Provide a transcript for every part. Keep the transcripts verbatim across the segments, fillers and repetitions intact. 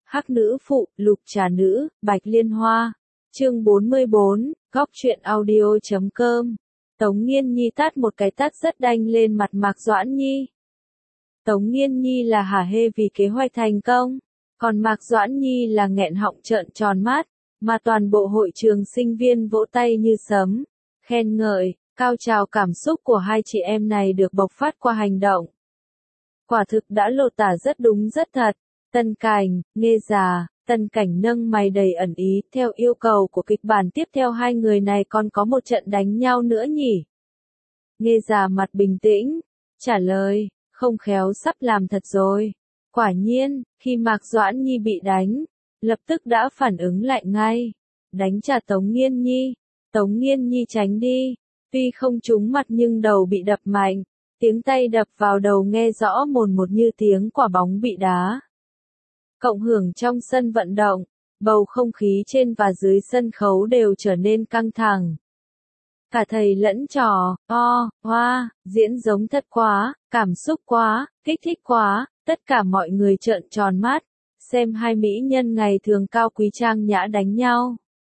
Hắc nữ phụ, lục trà nữ, bạch liên hoa. Chương bốn mươi bốn, góc truyện audio chấm com. Tống Nghiên Nhi tát một cái tát rất đanh lên mặt Mạc Doãn Nhi. Tống Nghiên Nhi là hả hê vì kế hoạch thành công, còn Mạc Doãn Nhi là nghẹn họng trợn tròn mắt, mà toàn bộ hội trường sinh viên vỗ tay như sấm, khen ngợi, cao trào cảm xúc của hai chị em này được bộc phát qua hành động. Quả thực đã lột tả rất đúng rất thật. Tân Cảnh, Nghê Già, Tân Cảnh nâng mày đầy ẩn ý, theo yêu cầu của kịch bản tiếp theo hai người này còn có một trận đánh nhau nữa nhỉ? Nghê Già mặt bình tĩnh, trả lời, không khéo sắp làm thật rồi. Quả nhiên, khi Mạc Doãn Nhi bị đánh, lập tức đã phản ứng lại ngay, đánh trả Tống Nghiên Nhi. Tống Nghiên Nhi tránh đi, tuy không trúng mặt nhưng đầu bị đập mạnh, tiếng tay đập vào đầu nghe rõ mồn một như tiếng quả bóng bị đá. Cộng hưởng trong sân vận động, bầu không khí trên và dưới sân khấu đều trở nên căng thẳng. Cả thầy lẫn trò, o, hoa, diễn giống thật quá, cảm xúc quá, kích thích quá, tất cả mọi người trợn tròn mắt, xem hai mỹ nhân ngày thường cao quý trang nhã đánh nhau.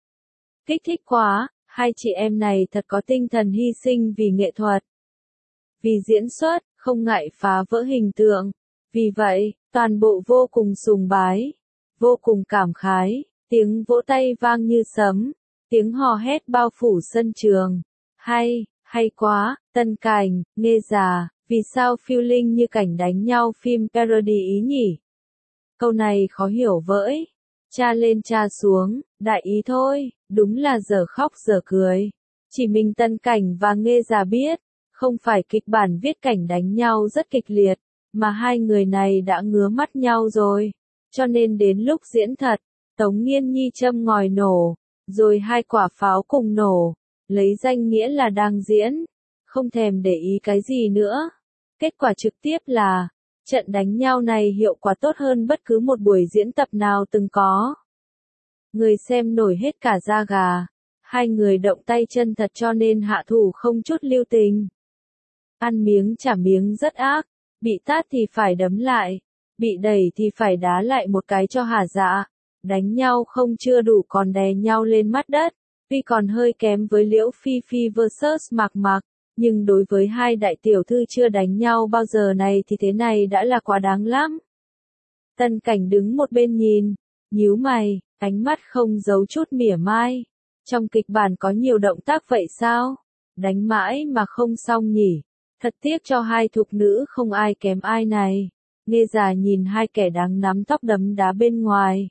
Kích thích quá, hai chị em này thật có tinh thần hy sinh vì nghệ thuật, vì diễn xuất, không ngại phá vỡ hình tượng. Vì vậy, toàn bộ vô cùng sùng bái, vô cùng cảm khái, tiếng vỗ tay vang như sấm, tiếng hò hét bao phủ sân trường. Hay, hay quá, Tân Cảnh, Nghê Già, vì sao feeling như cảnh đánh nhau phim parody ý nhỉ? Câu này khó hiểu vỡi, cha lên cha xuống, đại ý thôi, đúng là giờ khóc giờ cười. Chỉ mình Tân Cảnh và Nghê Già biết, không phải kịch bản viết cảnh đánh nhau rất kịch liệt, mà hai người này đã ngứa mắt nhau rồi, cho nên đến lúc diễn thật, Tống Nghiên Nhi châm ngòi nổ, rồi hai quả pháo cùng nổ, lấy danh nghĩa là đang diễn, không thèm để ý cái gì nữa. Kết quả trực tiếp là, trận đánh nhau này hiệu quả tốt hơn bất cứ một buổi diễn tập nào từng có. Người xem nổi hết cả da gà, hai người động tay chân thật cho nên hạ thủ không chút lưu tình. Ăn miếng trả miếng rất ác. Bị tát thì phải đấm lại, bị đẩy thì phải đá lại một cái cho hả dạ. Đánh nhau không chưa đủ còn đè nhau lên mắt đất, tuy còn hơi kém với Liễu Phi Phi versus Mạc Mạc, nhưng đối với hai đại tiểu thư chưa đánh nhau bao giờ này thì thế này đã là quá đáng lắm. Tân Cảnh đứng một bên nhìn, nhíu mày, ánh mắt không giấu chút mỉa mai. Trong kịch bản có nhiều động tác vậy sao? Đánh mãi mà không xong nhỉ? Thật tiếc cho hai thục nữ không ai kém ai này. Nghê Già nhìn hai kẻ đang nắm tóc đấm đá bên ngoài,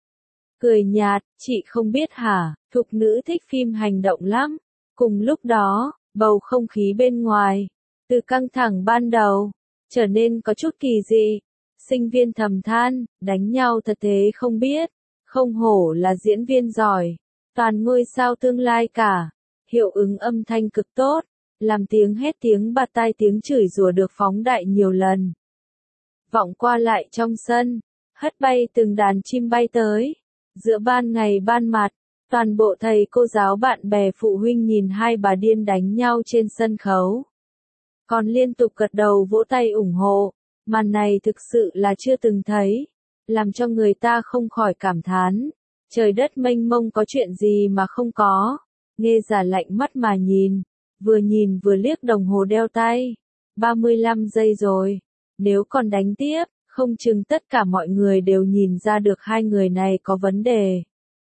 cười nhạt, chị không biết hả, thục nữ thích phim hành động lắm. Cùng lúc đó, bầu không khí bên ngoài, từ căng thẳng ban đầu, trở nên có chút kỳ dị. Sinh viên thầm than, đánh nhau thật thế không biết, không hổ là diễn viên giỏi, toàn ngôi sao tương lai cả. Hiệu ứng âm thanh cực tốt, làm tiếng hét tiếng bạt tai tiếng chửi rủa được phóng đại nhiều lần. Vọng qua lại trong sân, hất bay từng đàn chim bay tới. Giữa ban ngày ban mặt, toàn bộ thầy cô giáo bạn bè phụ huynh nhìn hai bà điên đánh nhau trên sân khấu, còn liên tục gật đầu vỗ tay ủng hộ. Màn này thực sự là chưa từng thấy, làm cho người ta không khỏi cảm thán, trời đất mênh mông có chuyện gì mà không có. Nghê Già lạnh mắt mà nhìn, vừa nhìn vừa liếc đồng hồ đeo tay, ba mươi lăm giây rồi, nếu còn đánh tiếp, không chừng tất cả mọi người đều nhìn ra được hai người này có vấn đề.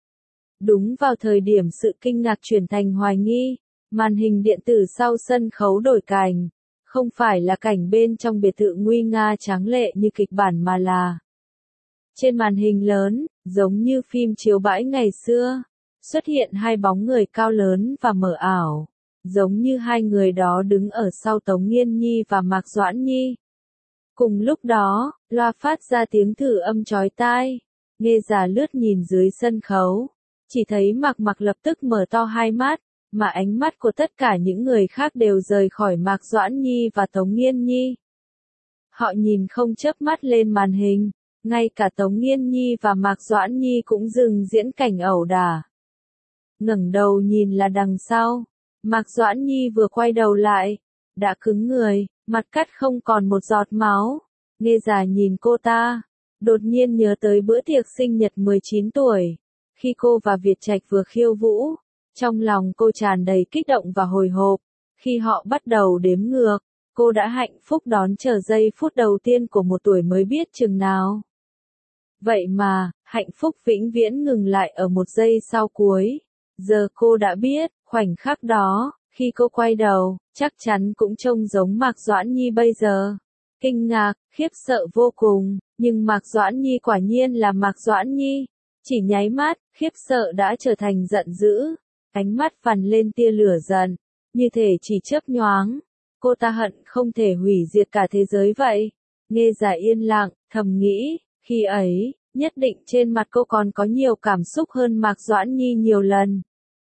Đúng vào thời điểm sự kinh ngạc chuyển thành hoài nghi, màn hình điện tử sau sân khấu đổi cảnh, không phải là cảnh bên trong biệt thự nguy nga tráng lệ như kịch bản mà là trên màn hình lớn, giống như phim chiếu bãi ngày xưa, xuất hiện hai bóng người cao lớn và mờ ảo, giống như hai người đó đứng ở sau Tống Nghiên Nhi và Mạc Doãn Nhi. Cùng lúc đó, loa phát ra tiếng thử âm chói tai. Nghê Già lướt nhìn dưới sân khấu, chỉ thấy Mạc Mạc lập tức mở to hai mắt, mà ánh mắt của tất cả những người khác đều rời khỏi Mạc Doãn Nhi và Tống Nghiên Nhi. Họ nhìn không chớp mắt lên màn hình, ngay cả Tống Nghiên Nhi và Mạc Doãn Nhi cũng dừng diễn cảnh ẩu đả. Ngẩng đầu nhìn là đằng sau, Mạc Doãn Nhi vừa quay đầu lại, đã cứng người, mặt cắt không còn một giọt máu. Nghê Già nhìn cô ta, Đột nhiên nhớ tới bữa tiệc sinh nhật mười chín tuổi, khi cô và Việt Trạch vừa khiêu vũ, trong lòng cô tràn đầy kích động và hồi hộp. Khi họ bắt đầu đếm ngược, cô đã hạnh phúc đón chờ giây phút đầu tiên của một tuổi mới biết chừng nào. Vậy mà, hạnh phúc vĩnh viễn ngừng lại ở một giây sau cuối. Giờ cô đã biết, khoảnh khắc đó, khi cô quay đầu, chắc chắn cũng trông giống Mạc Doãn Nhi bây giờ. Kinh ngạc, khiếp sợ vô cùng, nhưng Mạc Doãn Nhi quả nhiên là Mạc Doãn Nhi. Chỉ nháy mắt, khiếp sợ đã trở thành giận dữ, ánh mắt phằn lên tia lửa giận, như thể chỉ chớp nhoáng. Cô ta hận không thể hủy diệt cả thế giới vậy. Nghe Già yên lặng, thầm nghĩ, khi ấy, nhất định trên mặt cô còn có nhiều cảm xúc hơn Mạc Doãn Nhi nhiều lần.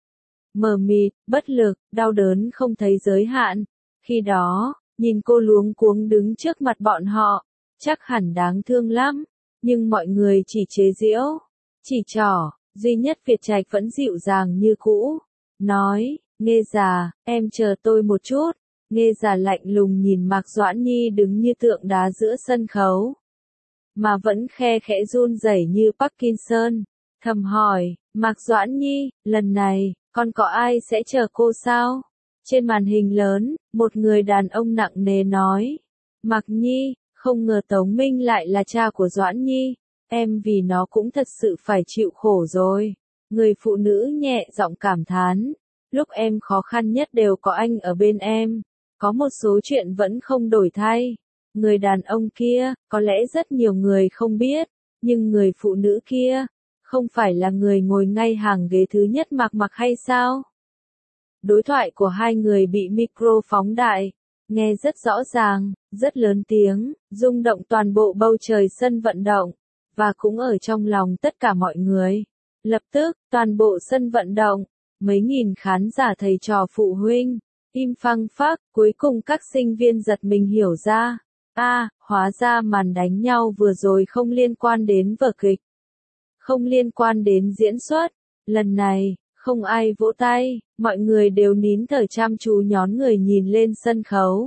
Mờ mịt, bất lực, đau đớn không thấy giới hạn. Khi đó, nhìn cô luống cuống đứng trước mặt bọn họ, chắc hẳn đáng thương lắm, nhưng mọi người chỉ chế giễu, chỉ trỏ, duy nhất Việt Trạch vẫn dịu dàng như cũ, nói, Nghe Già, em chờ tôi một chút. Nghe Già lạnh lùng nhìn Mạc Doãn Nhi đứng như tượng đá giữa sân khấu, mà vẫn khe khẽ run rẩy như Parkinson, thầm hỏi, Mạc Doãn Nhi, lần này, còn có ai sẽ chờ cô sao? Trên màn hình lớn, một người đàn ông nặng nề nói, Mạc Nhi, không ngờ Tống Minh lại là cha của Doãn Nhi, em vì nó cũng thật sự phải chịu khổ rồi. Người phụ nữ nhẹ giọng cảm thán, lúc em khó khăn nhất đều có anh ở bên em, có một số chuyện vẫn không đổi thay. Người đàn ông kia, có lẽ rất nhiều người không biết, nhưng người phụ nữ kia, không phải là người ngồi ngay hàng ghế thứ nhất Mạc Mặc hay sao? Đối thoại của hai người bị micro phóng đại, nghe rất rõ ràng, rất lớn tiếng, rung động toàn bộ bầu trời sân vận động, và cũng ở trong lòng tất cả mọi người. Lập tức, toàn bộ sân vận động, mấy nghìn khán giả thầy trò phụ huynh, im phăng phắc, cuối cùng các sinh viên giật mình hiểu ra. A, à, hóa ra màn đánh nhau vừa rồi không liên quan đến vở kịch, không liên quan đến diễn xuất. Lần này, không ai vỗ tay, mọi người đều nín thở chăm chú nhón người nhìn lên sân khấu,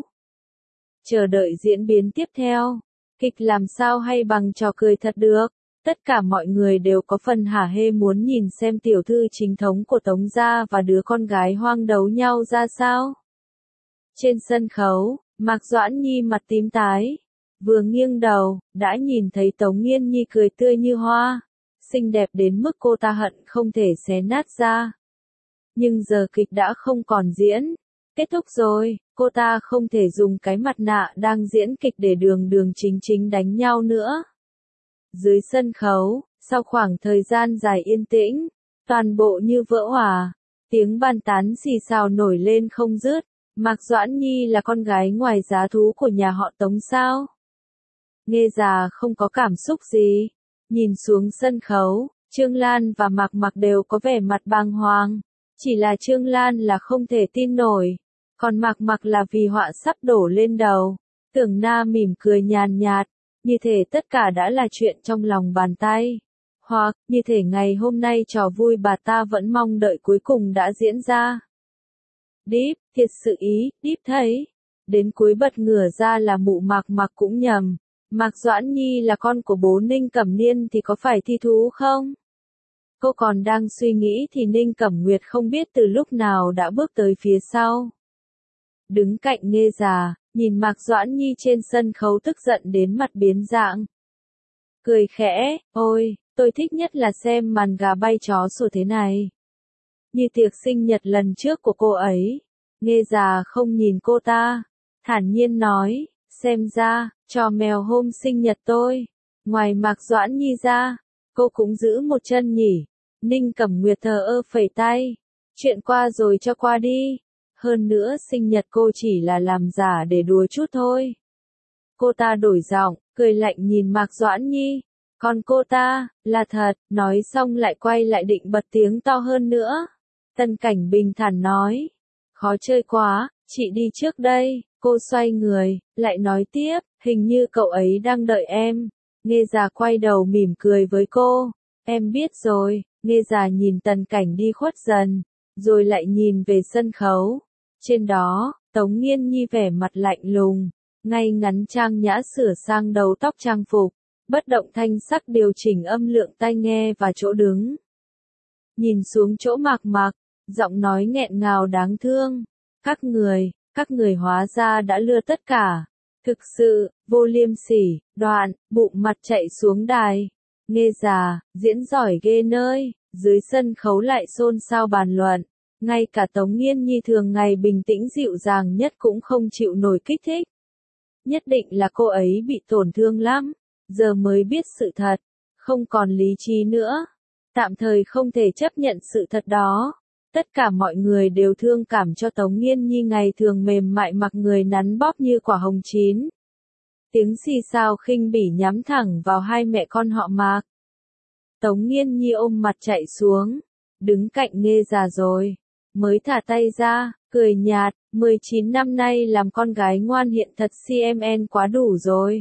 chờ đợi diễn biến tiếp theo. Kịch làm sao hay bằng trò cười thật được. Tất cả mọi người đều có phần hả hê muốn nhìn xem tiểu thư chính thống của Tống gia và đứa con gái hoang đấu nhau ra sao. Trên sân khấu, Mạc Doãn Nhi mặt tím tái, vừa nghiêng đầu, đã nhìn thấy Tống Nghiên Nhi cười tươi như hoa, xinh đẹp đến mức cô ta hận không thể xé nát ra. Nhưng giờ kịch đã không còn diễn, kết thúc rồi, cô ta không thể dùng cái mặt nạ đang diễn kịch để đường đường chính chính đánh nhau nữa. Dưới sân khấu, sau khoảng thời gian dài yên tĩnh, toàn bộ như vỡ òa, tiếng bàn tán xì xào nổi lên không dứt. Mạc Doãn Nhi là con gái ngoài giá thú của nhà họ Tống sao? Nghe Già không có cảm xúc gì. Nhìn xuống sân khấu, Trương Lan và Mạc Mặc đều có vẻ mặt bàng hoàng. Chỉ là Trương Lan là không thể tin nổi, còn Mạc Mặc là vì họa sắp đổ lên đầu. Tưởng Na mỉm cười nhàn nhạt, như thể tất cả đã là chuyện trong lòng bàn tay. Hoặc, như thể ngày hôm nay trò vui bà ta vẫn mong đợi cuối cùng đã diễn ra. Deep, thiệt sự ý, Deep thấy. Đến cuối bật ngửa ra là mụ Mạc Mặc cũng nhầm. Mạc Doãn Nhi là con của bố Ninh Cẩm Niên thì có phải thi thú không? Cô còn đang suy nghĩ thì Ninh Cẩm Nguyệt không biết từ lúc nào đã bước tới phía sau. Đứng cạnh Nghe Già, nhìn Mạc Doãn Nhi trên sân khấu tức giận đến mặt biến dạng. Cười khẽ, ôi, tôi thích nhất là xem màn gà bay chó sủa thế này. Như tiệc sinh nhật lần trước của cô ấy. Nghe Già không nhìn cô ta, thản nhiên nói, xem ra, trò mèo hôm sinh nhật tôi, ngoài Mạc Doãn Nhi ra, cô cũng giữ một chân nhỉ. Ninh Cẩm Nguyệt thờ ơ phẩy tay, chuyện qua rồi cho qua đi. Hơn nữa sinh nhật cô chỉ là làm giả để đùa chút thôi. Cô ta đổi giọng, cười lạnh nhìn Mạc Doãn Nhi. Còn cô ta, là thật, nói xong lại quay lại định bật tiếng to hơn nữa. Tân Cảnh bình thản nói, khó chơi quá, chị đi trước đây. Cô xoay người, lại nói tiếp, hình như cậu ấy đang đợi em. Nghe Già quay đầu mỉm cười với cô, em biết rồi. Nghe Già nhìn Tần Cảnh đi khuất dần, rồi lại nhìn về sân khấu. Trên đó, Tống Nghiên Nhi vẻ mặt lạnh lùng, ngay ngắn trang nhã sửa sang đầu tóc trang phục, bất động thanh sắc điều chỉnh âm lượng tai nghe và chỗ đứng. Nhìn xuống chỗ Mạc Mạc, giọng nói nghẹn ngào đáng thương. Các người, các người hóa ra đã lừa tất cả. Thực sự, vô liêm sỉ, đoạn, bụng mặt chạy xuống đài. Nghe già, diễn giỏi ghê nơi, dưới sân khấu lại xôn xao bàn luận. Ngay cả Tống Nghiên Nhi thường ngày bình tĩnh dịu dàng nhất cũng không chịu nổi kích thích. Nhất định là cô ấy bị tổn thương lắm, giờ mới biết sự thật, không còn lý trí nữa. Tạm thời không thể chấp nhận sự thật đó. Tất cả mọi người đều thương cảm cho Tống Nghiên Nhi ngày thường mềm mại mặc người nắn bóp như quả hồng chín. Tiếng xì xào khinh bỉ nhắm thẳng vào hai mẹ con họ Mạc. Tống Nghiên Nhi ôm mặt chạy xuống, đứng cạnh Nghe già rồi, mới thả tay ra, cười nhạt, mười chín năm nay làm con gái ngoan hiện thật xê em en quá đủ rồi.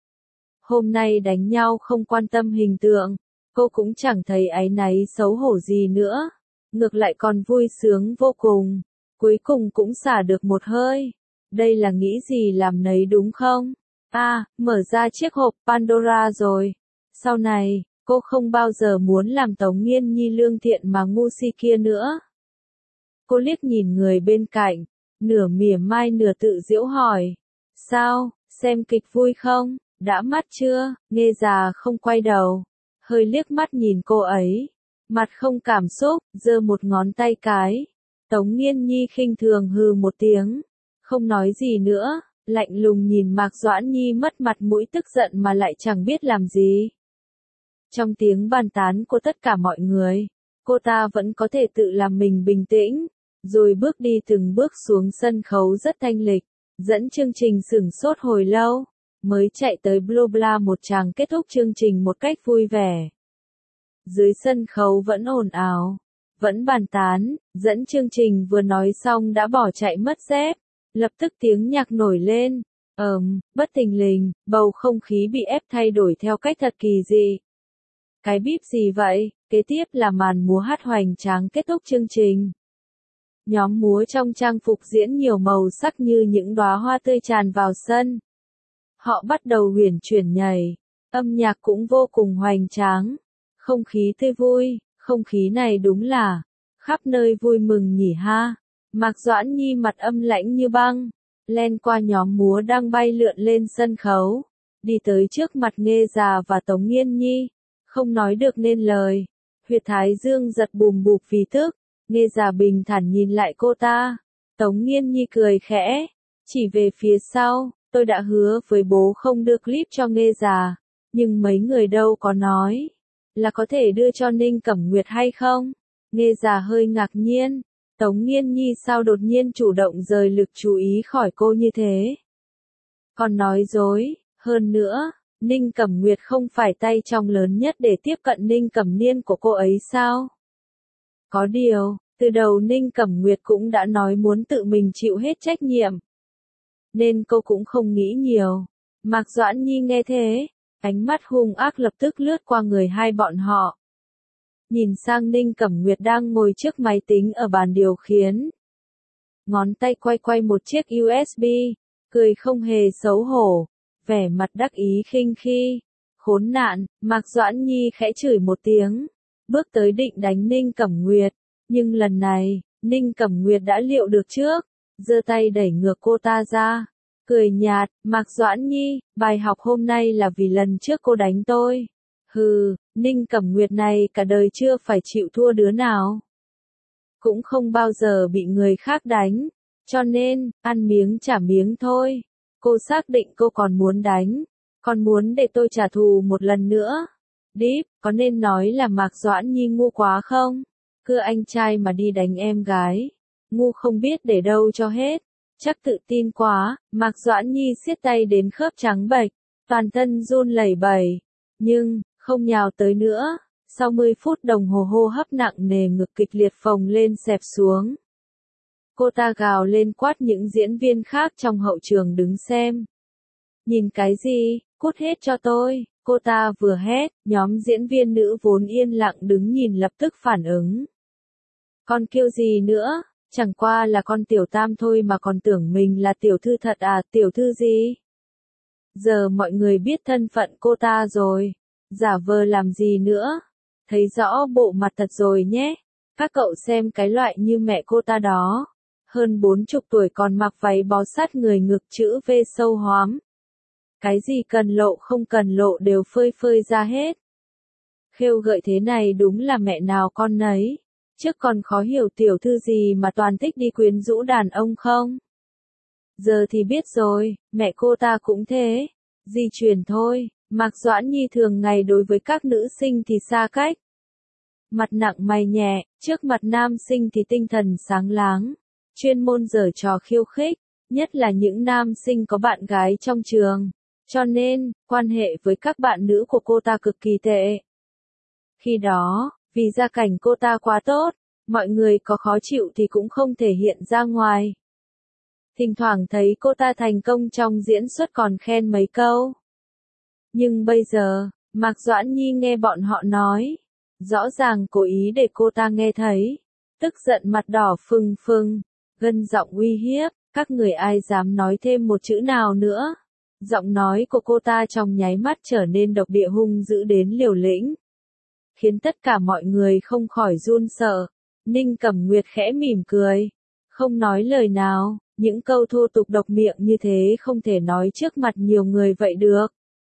Hôm nay đánh nhau không quan tâm hình tượng, cô cũng chẳng thấy áy náy xấu hổ gì nữa, ngược lại còn vui sướng vô cùng, cuối cùng cũng xả được một hơi. Đây là nghĩ gì làm nấy đúng không? À, mở ra chiếc hộp Pandora rồi. Sau này, cô không bao giờ muốn làm Tống Nghiên Nhi lương thiện mà ngu si kia nữa. Cô liếc nhìn người bên cạnh, nửa mỉa mai nửa tự giễu hỏi. Sao, xem kịch vui không? Đã mắt chưa? Nghe già không quay đầu, hơi liếc mắt nhìn cô ấy, mặt không cảm xúc, giơ một ngón tay cái. Tống Nghiên Nhi khinh thường hừ một tiếng, không nói gì nữa, lạnh lùng nhìn Mạc Doãn Nhi mất mặt mũi tức giận mà lại chẳng biết làm gì. Trong tiếng bàn tán của tất cả mọi người, cô ta vẫn có thể tự làm mình bình tĩnh, rồi bước đi từng bước xuống sân khấu rất thanh lịch, dẫn chương trình sửng sốt hồi lâu, mới chạy tới bla bla một tràng kết thúc chương trình một cách vui vẻ. Dưới sân khấu vẫn ồn ào, vẫn bàn tán, dẫn chương trình vừa nói xong đã bỏ chạy mất dép, lập tức tiếng nhạc nổi lên, ờm, bất thình lình, bầu không khí bị ép thay đổi theo cách thật kỳ dị. Cái bíp gì vậy? Kế tiếp là màn múa hát hoành tráng kết thúc chương trình. Nhóm múa trong trang phục diễn nhiều màu sắc như những đóa hoa tươi tràn vào sân. Họ bắt đầu huyền chuyển nhảy, âm nhạc cũng vô cùng hoành tráng. Không khí tươi vui, không khí này đúng là khắp nơi vui mừng nhỉ ha. Mạc Doãn Nhi mặt âm lãnh như băng, len qua nhóm múa đang bay lượn lên sân khấu, đi tới trước mặt Nghe già và Tống Nghiên Nhi, không nói được nên lời. Huyệt thái dương giật bùm bụp vì tức, Nghe già bình thản nhìn lại cô ta. Tống Nghiên Nhi cười khẽ, chỉ về phía sau, tôi đã hứa với bố không đưa clip cho Nghe già, nhưng mấy người đâu có nói là có thể đưa cho Ninh Cẩm Nguyệt hay không? Nghe già hơi ngạc nhiên, Tống Nghiên Nhi sao đột nhiên chủ động rời lực chú ý khỏi cô như thế? Còn nói dối, hơn nữa, Ninh Cẩm Nguyệt không phải tay trong lớn nhất để tiếp cận Ninh Cẩm Niên của cô ấy sao? Có điều, từ đầu Ninh Cẩm Nguyệt cũng đã nói muốn tự mình chịu hết trách nhiệm, nên cô cũng không nghĩ nhiều. Mạc Doãn Nhi nghe thế, ánh mắt hung ác lập tức lướt qua người hai bọn họ. Nhìn sang Ninh Cẩm Nguyệt đang ngồi trước máy tính ở bàn điều khiển. Ngón tay quay quay một chiếc u ét bê, cười không hề xấu hổ, vẻ mặt đắc ý khinh khi. Khốn nạn, Mạc Doãn Nhi khẽ chửi một tiếng, bước tới định đánh Ninh Cẩm Nguyệt, nhưng lần này, Ninh Cẩm Nguyệt đã liệu được trước, giơ tay đẩy ngược cô ta ra. Cười nhạt, Mạc Doãn Nhi, bài học hôm nay là vì lần trước cô đánh tôi. Hừ, Ninh Cẩm Nguyệt này cả đời chưa phải chịu thua đứa nào. Cũng không bao giờ bị người khác đánh, cho nên, ăn miếng trả miếng thôi. Cô xác định cô còn muốn đánh, còn muốn để tôi trả thù một lần nữa. Deep, có nên nói là Mạc Doãn Nhi ngu quá không? Cứ anh trai mà đi đánh em gái, ngu không biết để đâu cho hết. Chắc tự tin quá, Mạc Doãn Nhi siết tay đến khớp trắng bệch, toàn thân run lẩy bẩy, nhưng, không nhào tới nữa. Sau mười phút đồng hồ hô hấp nặng nề ngực kịch liệt phồng lên xẹp xuống. Cô ta gào lên quát những diễn viên khác trong hậu trường đứng xem. Nhìn cái gì, cút hết cho tôi, cô ta vừa hét, nhóm diễn viên nữ vốn yên lặng đứng nhìn lập tức phản ứng. Con kêu gì nữa? Chẳng qua là con tiểu tam thôi mà còn tưởng mình là tiểu thư thật à, tiểu thư gì? Giờ mọi người biết thân phận cô ta rồi. Giả vờ làm gì nữa? Thấy rõ bộ mặt thật rồi nhé. Các cậu xem cái loại như mẹ cô ta đó. Hơn bốn chục tuổi còn mặc váy bó sát người ngực chữ V sâu hoắm. Cái gì cần lộ không cần lộ đều phơi phơi ra hết. Khêu gợi thế này đúng là mẹ nào con nấy. Trước còn khó hiểu tiểu thư gì mà toàn thích đi quyến rũ đàn ông không? Giờ thì biết rồi, mẹ cô ta cũng thế. Di truyền thôi, Mạc Doãn Nhi thường ngày đối với các nữ sinh thì xa cách. Mặt nặng mày nhẹ, trước mặt nam sinh thì tinh thần sáng láng. Chuyên môn giở trò khiêu khích, nhất là những nam sinh có bạn gái trong trường. Cho nên, quan hệ với các bạn nữ của cô ta cực kỳ tệ. Khi đó, vì gia cảnh cô ta quá tốt, mọi người có khó chịu thì cũng không thể hiện ra ngoài. Thỉnh thoảng thấy cô ta thành công trong diễn xuất còn khen mấy câu. Nhưng bây giờ, Mạc Doãn Nhi nghe bọn họ nói, rõ ràng cố ý để cô ta nghe thấy, tức giận mặt đỏ phừng phừng, gân giọng uy hiếp, các người ai dám nói thêm một chữ nào nữa. Giọng nói của cô ta trong nháy mắt trở nên độc địa hung dữ đến liều lĩnh, khiến tất cả mọi người không khỏi run sợ. Ninh Cẩm Nguyệt khẽ mỉm cười, không nói lời nào, những câu thô tục độc miệng như thế không thể nói trước mặt nhiều người vậy được.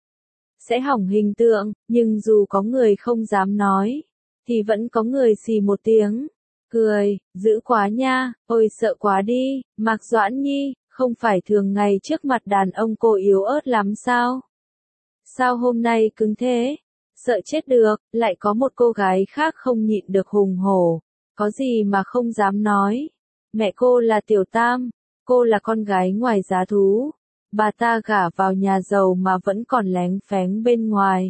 Sẽ hỏng hình tượng, nhưng dù có người không dám nói, thì vẫn có người xì một tiếng, cười, dữ quá nha, ôi sợ quá đi, Mạc Doãn Nhi, không phải thường ngày trước mặt đàn ông cô yếu ớt lắm sao? Sao hôm nay cứng thế? Sợ chết được, lại có một cô gái khác không nhịn được hùng hổ, có gì mà không dám nói. Mẹ cô là Tiểu Tam, cô là con gái ngoài giá thú, bà ta gả vào nhà giàu mà vẫn còn léng phéng bên ngoài.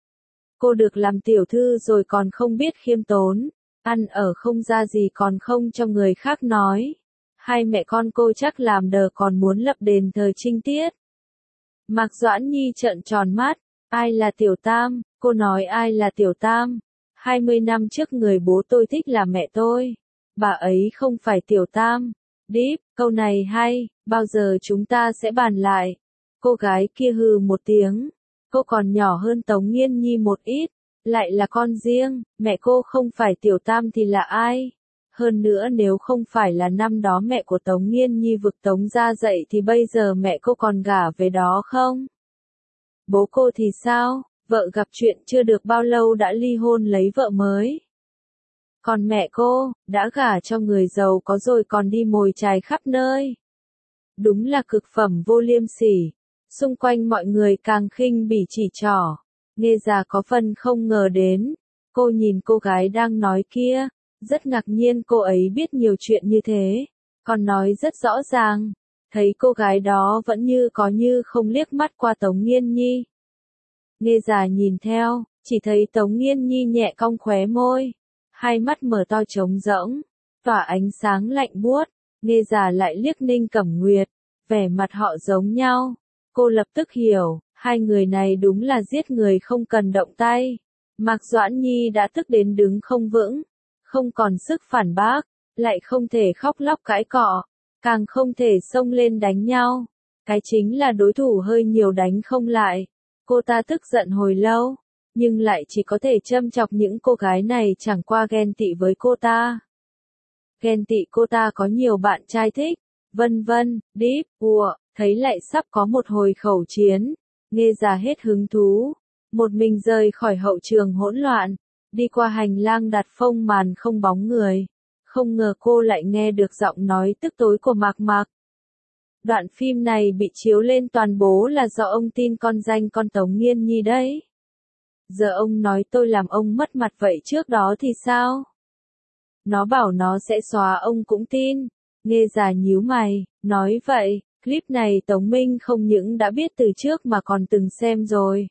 Cô được làm tiểu thư rồi còn không biết khiêm tốn, ăn ở không ra gì còn không cho người khác nói. Hai mẹ con cô chắc làm đờ còn muốn lập đền thờ trinh tiết. Mạc Doãn Nhi trợn tròn mắt, ai là Tiểu Tam, cô nói ai là Tiểu Tam? Hai mươi năm trước người bố tôi thích là mẹ tôi, bà ấy không phải Tiểu Tam. Deep, câu này hay, bao giờ chúng ta sẽ bàn lại? Cô gái kia hừ một tiếng, cô còn nhỏ hơn Tống Nghiên Nhi một ít, lại là con riêng, mẹ cô không phải Tiểu Tam thì là ai? Hơn nữa nếu không phải là năm đó mẹ của Tống Nghiên Nhi vực Tống ra dậy thì bây giờ mẹ cô còn gả về đó không? Bố cô thì sao? Vợ gặp chuyện chưa được bao lâu đã ly hôn lấy vợ mới. Còn mẹ cô, đã gả cho người giàu có rồi còn đi mồi chài khắp nơi. Đúng là cực phẩm vô liêm sỉ. Xung quanh mọi người càng khinh bỉ chỉ trỏ. Nghe già có phần không ngờ đến. Cô nhìn cô gái đang nói kia, rất ngạc nhiên cô ấy biết nhiều chuyện như thế. Còn nói rất rõ ràng. Thấy cô gái đó vẫn như có như không liếc mắt qua Tống Nghiên Nhi. Nghe già nhìn theo, chỉ thấy Tống Nghiên Nhi nhẹ cong khóe môi. Hai mắt mở to trống rỗng, tỏa ánh sáng lạnh buốt. Nghe già lại liếc Ninh Cẩm Nguyệt, vẻ mặt họ giống nhau. Cô lập tức hiểu, hai người này đúng là giết người không cần động tay. Mạc Doãn Nhi đã tức đến đứng không vững, không còn sức phản bác, lại không thể khóc lóc cãi cọ, càng không thể xông lên đánh nhau. Cái chính là đối thủ hơi nhiều đánh không lại. Cô ta tức giận hồi lâu, nhưng lại chỉ có thể châm chọc những cô gái này chẳng qua ghen tị với cô ta. Ghen tị cô ta có nhiều bạn trai thích, vân vân, deep, ùa, thấy lại sắp có một hồi khẩu chiến. Nghe già hết hứng thú, một mình rời khỏi hậu trường hỗn loạn, đi qua hành lang đặt phông màn không bóng người. Không ngờ cô lại nghe được giọng nói tức tối của Mạc Mạc. Đoạn phim này bị chiếu lên toàn bố là do ông tin con danh con Tống Nghiên Nhi đấy. Giờ ông nói tôi làm ông mất mặt vậy trước đó thì sao? Nó bảo nó sẽ xóa ông cũng tin. Nghe già nhíu mày, nói vậy, clip này Tống Minh không những đã biết từ trước mà còn từng xem rồi.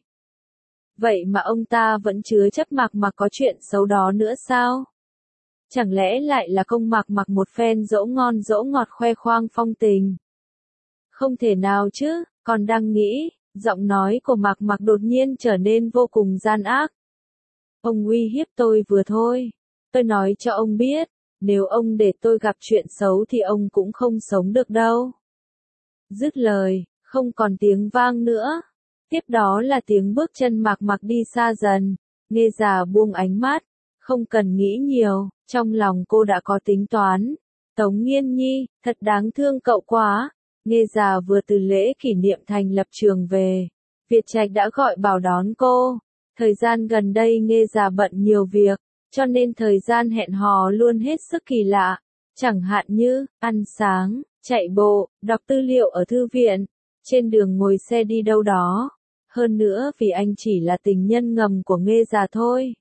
Vậy mà ông ta vẫn chứa chấp Mạc Mạc có chuyện xấu đó nữa sao? Chẳng lẽ lại là công Mạc Mạc một phen dỗ ngon dỗ ngọt khoe khoang phong tình? Không thể nào chứ, còn đang nghĩ, giọng nói của Mạc Mạc đột nhiên trở nên vô cùng gian ác. Ông uy hiếp tôi vừa thôi. Tôi nói cho ông biết, nếu ông để tôi gặp chuyện xấu thì ông cũng không sống được đâu. Dứt lời, không còn tiếng vang nữa, Tiếp đó là tiếng bước chân Mạc Mặc đi xa dần. Nghe già buông ánh mắt, không cần nghĩ nhiều, trong lòng cô đã có tính toán. Tống Nghiên Nhi, thật đáng thương cậu quá. Nghe già vừa từ lễ kỷ niệm thành lập trường về, Việt Trạch đã gọi bảo đón cô. Thời gian gần đây Nghe già bận nhiều việc, cho nên thời gian hẹn hò luôn hết sức kỳ lạ. Chẳng hạn như, ăn sáng, chạy bộ, đọc tư liệu ở thư viện, trên đường ngồi xe đi đâu đó. Hơn nữa vì anh chỉ là tình nhân ngầm của Nghe già thôi.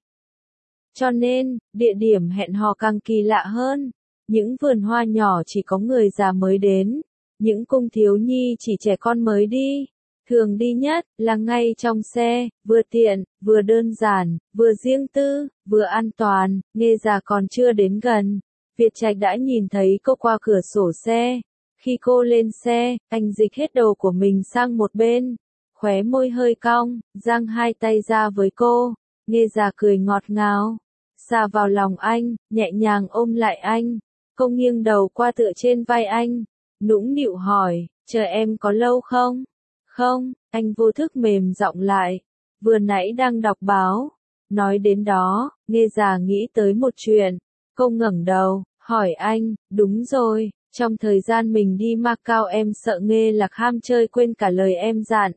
Cho nên, địa điểm hẹn hò càng kỳ lạ hơn. Những vườn hoa nhỏ chỉ có người già mới đến. Những cung thiếu nhi chỉ trẻ con mới đi. Thường đi nhất là ngay trong xe, vừa tiện, vừa đơn giản, vừa riêng tư, vừa an toàn. Nghe già còn chưa đến gần, Việt Trạch đã nhìn thấy cô qua cửa sổ xe. Khi cô lên xe, anh dịch hết đồ của mình sang một bên, khóe môi hơi cong, giang hai tay ra với cô. Nghe già cười ngọt ngào, xà vào lòng anh, nhẹ nhàng ôm lại anh. Cô nghiêng đầu qua tựa trên vai anh, nũng nịu hỏi, chờ em có lâu không? Không, anh vô thức mềm giọng lại, vừa nãy đang đọc báo. Nói đến đó, Nghe già nghĩ tới một chuyện. Cô ngẩng đầu, hỏi anh, đúng rồi, trong thời gian mình đi Macau em sợ Nghe Lạc ham chơi quên cả lời em dặn.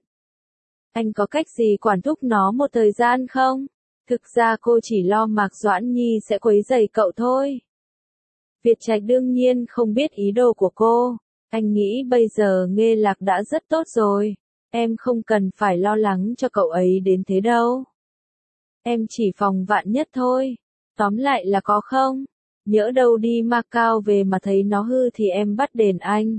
Anh có cách gì quản thúc nó một thời gian không? Thực ra cô chỉ lo Mạc Doãn Nhi sẽ quấy rầy cậu thôi. Việt Trạch đương nhiên không biết ý đồ của cô. Anh nghĩ bây giờ Nghe Lạc đã rất tốt rồi. Em không cần phải lo lắng cho cậu ấy đến thế đâu. Em chỉ phòng vạn nhất thôi. Tóm lại là có không? Nhỡ đâu đi Macau về mà thấy nó hư thì em bắt đền anh.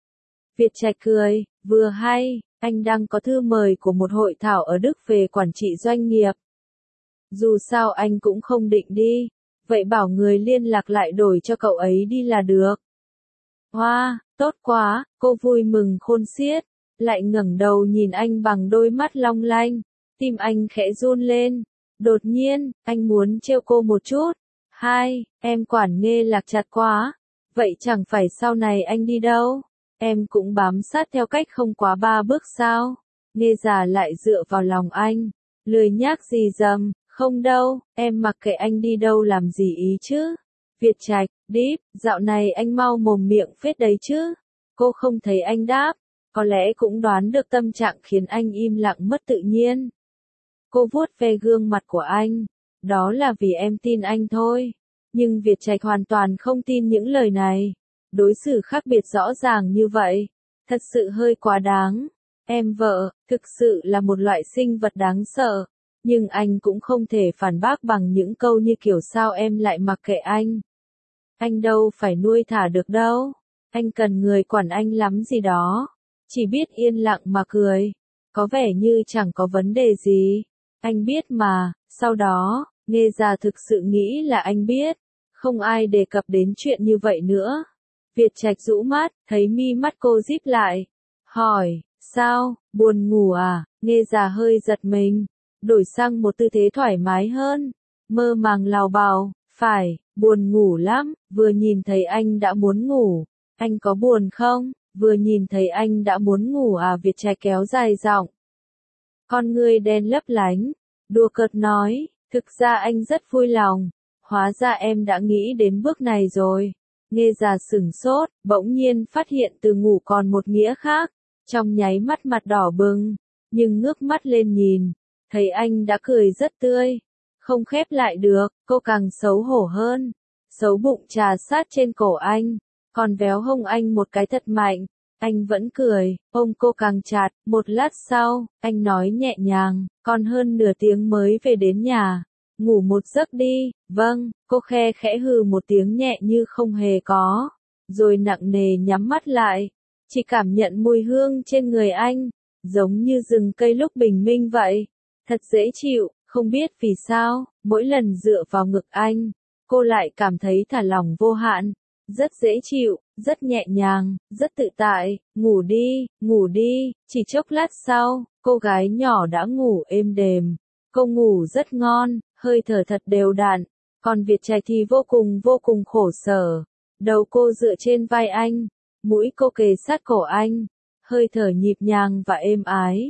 Việt Trạch cười, vừa hay, anh đang có thư mời của một hội thảo ở Đức về quản trị doanh nghiệp. Dù sao anh cũng không định đi, vậy bảo người liên lạc lại đổi cho cậu ấy đi là được. Hoa, wow, tốt quá, cô vui mừng khôn xiết, lại ngẩng đầu nhìn anh bằng đôi mắt long lanh, tim anh khẽ run lên. Đột nhiên, anh muốn trêu cô một chút. Hai, em quản Nghe Lạc chặt quá, vậy chẳng phải sau này anh đi đâu, em cũng bám sát theo cách không quá ba bước sao? Nghe già lại dựa vào lòng anh, lười nhác gì dầm, không đâu, em mặc kệ anh đi đâu làm gì ý chứ. Việt Trạch, Deep, dạo này anh mau mồm miệng phết đấy chứ. Cô không thấy anh đáp, có lẽ cũng đoán được tâm trạng khiến anh im lặng mất tự nhiên. Cô vuốt ve gương mặt của anh, đó là vì em tin anh thôi. Nhưng Việt Trạch hoàn toàn không tin những lời này. Đối xử khác biệt rõ ràng như vậy, thật sự hơi quá đáng. Em vợ, thực sự là một loại sinh vật đáng sợ. Nhưng anh cũng không thể phản bác bằng những câu như kiểu sao em lại mặc kệ anh. Anh đâu phải nuôi thả được đâu. Anh cần người quản anh lắm gì đó. Chỉ biết yên lặng mà cười. Có vẻ như chẳng có vấn đề gì. Anh biết mà, sau đó, Nghe già thực sự nghĩ là anh biết. Không ai đề cập đến chuyện như vậy nữa. Việt Trạch rũ mắt, thấy mi mắt cô díp lại. Hỏi, sao, buồn ngủ à? Nghe già hơi giật mình. Đổi sang một tư thế thoải mái hơn. Mơ màng lào bào, phải, buồn ngủ lắm. Vừa nhìn thấy anh đã muốn ngủ. Anh có buồn không? Vừa nhìn thấy anh đã muốn ngủ à? Việt Trạch kéo dài giọng. Con ngươi đen lấp lánh. Đùa cợt nói, thực ra anh rất vui lòng. Hóa ra em đã nghĩ đến bước này rồi. Nghe già sửng sốt, bỗng nhiên phát hiện từ ngủ còn một nghĩa khác. Trong nháy mắt mặt đỏ bừng, nhưng ngước mắt lên nhìn, thấy anh đã cười rất tươi. Không khép lại được, cô càng xấu hổ hơn. Xấu bụng trà sát trên cổ anh, còn véo hông anh một cái thật mạnh. Anh vẫn cười, ôm cô càng chặt. Một lát sau, anh nói nhẹ nhàng, còn hơn nửa tiếng mới về đến nhà. Ngủ một giấc đi. Vâng, cô khe khẽ hừ một tiếng nhẹ như không hề có. Rồi nặng nề nhắm mắt lại. Chỉ cảm nhận mùi hương trên người anh. Giống như rừng cây lúc bình minh vậy. Thật dễ chịu, không biết vì sao, mỗi lần dựa vào ngực anh, cô lại cảm thấy thả lỏng vô hạn. Rất dễ chịu, rất nhẹ nhàng, rất tự tại. Ngủ đi, ngủ đi. Chỉ chốc lát sau, cô gái nhỏ đã ngủ êm đềm. Cô ngủ rất ngon, hơi thở thật đều đặn. Còn Việt Trạch thì vô cùng vô cùng khổ sở. Đầu cô dựa trên vai anh, mũi cô kề sát cổ anh, hơi thở nhịp nhàng và êm ái.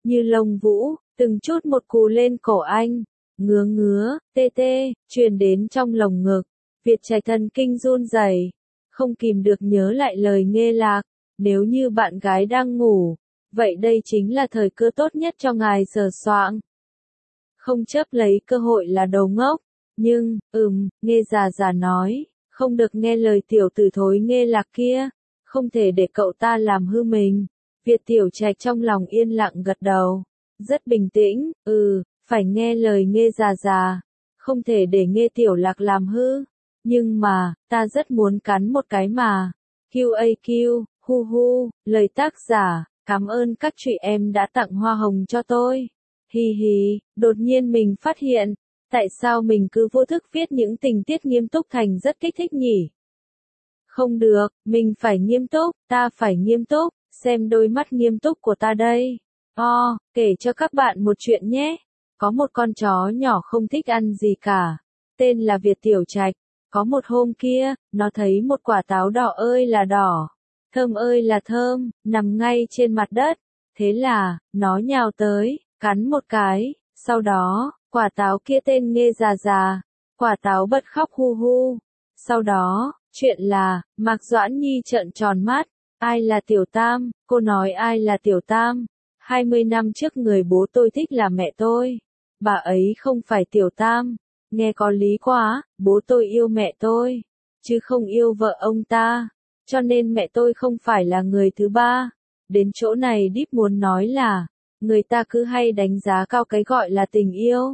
như lông vũ, từng chút một cù lên cổ anh, ngứa ngứa, tê tê, truyền đến trong lồng ngực. Việt Trạch thần kinh run rẩy, không kìm được nhớ lại lời Nghê Lạc, nếu như bạn gái đang ngủ, vậy đây chính là thời cơ tốt nhất cho ngài sờ soạng. Không chấp lấy cơ hội là đồ ngốc, nhưng, ừm, Nghê già già nói, không được nghe lời tiểu tử thối Nghê Lạc kia, không thể để cậu ta làm hư mình. Việt Tiểu Trạch trong lòng yên lặng gật đầu, rất bình tĩnh, ừ, phải nghe lời Nghê già già, không thể để Nghê Tiểu Lạc làm hư, nhưng mà, ta rất muốn cắn một cái mà. quy a quy, hu hu, lời tác giả, cảm ơn các chị em đã tặng hoa hồng cho tôi. Hi hi, đột nhiên mình phát hiện, tại sao mình cứ vô thức viết những tình tiết nghiêm túc thành rất kích thích nhỉ? Không được, mình phải nghiêm túc, ta phải nghiêm túc, xem đôi mắt nghiêm túc của ta đây. O, kể cho các bạn một chuyện nhé. Có một con chó nhỏ không thích ăn gì cả, tên là Việt Tiểu Trạch. Có một hôm kia, nó thấy một quả táo đỏ ơi là đỏ, thơm ơi là thơm, nằm ngay trên mặt đất. Thế là, nó nhào tới, cắn một cái, sau đó, quả táo kia tên Nghê già già, quả táo bật khóc hu hu. Sau đó, chuyện là, Mạc Doãn Nhi trợn tròn mắt, ai là Tiểu Tam, cô nói ai là Tiểu Tam, hai mươi năm trước người bố tôi thích là mẹ tôi, bà ấy không phải Tiểu Tam, nghe có lý quá, bố tôi yêu mẹ tôi, chứ không yêu vợ ông ta, cho nên mẹ tôi không phải là người thứ ba. Đến chỗ này Deep muốn nói là, người ta cứ hay đánh giá cao cái gọi là tình yêu.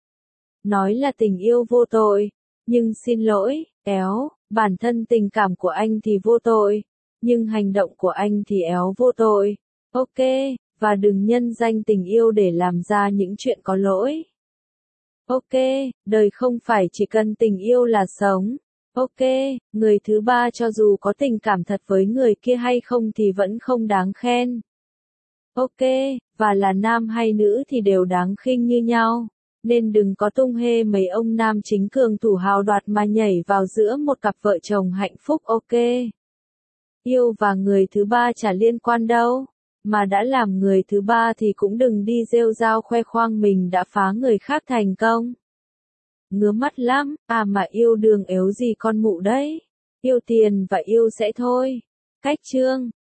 Nói là tình yêu vô tội, nhưng xin lỗi, éo, bản thân tình cảm của anh thì vô tội, nhưng hành động của anh thì éo vô tội. Ok, và đừng nhân danh tình yêu để làm ra những chuyện có lỗi. Ok, đời không phải chỉ cần tình yêu là sống. Ok, người thứ ba cho dù có tình cảm thật với người kia hay không thì vẫn không đáng khen. Ok, và là nam hay nữ thì đều đáng khinh như nhau. Nên đừng có tung hê mấy ông nam chính cường thủ hào đoạt mà nhảy vào giữa một cặp vợ chồng hạnh phúc. Ok. Yêu và người thứ ba chả liên quan đâu. Mà đã làm người thứ ba thì cũng đừng đi rêu rao khoe khoang mình đã phá người khác thành công. Ngứa mắt lắm, à mà yêu đương ếu gì con mụ đấy. Yêu tiền và yêu sẽ thôi. Cách chương.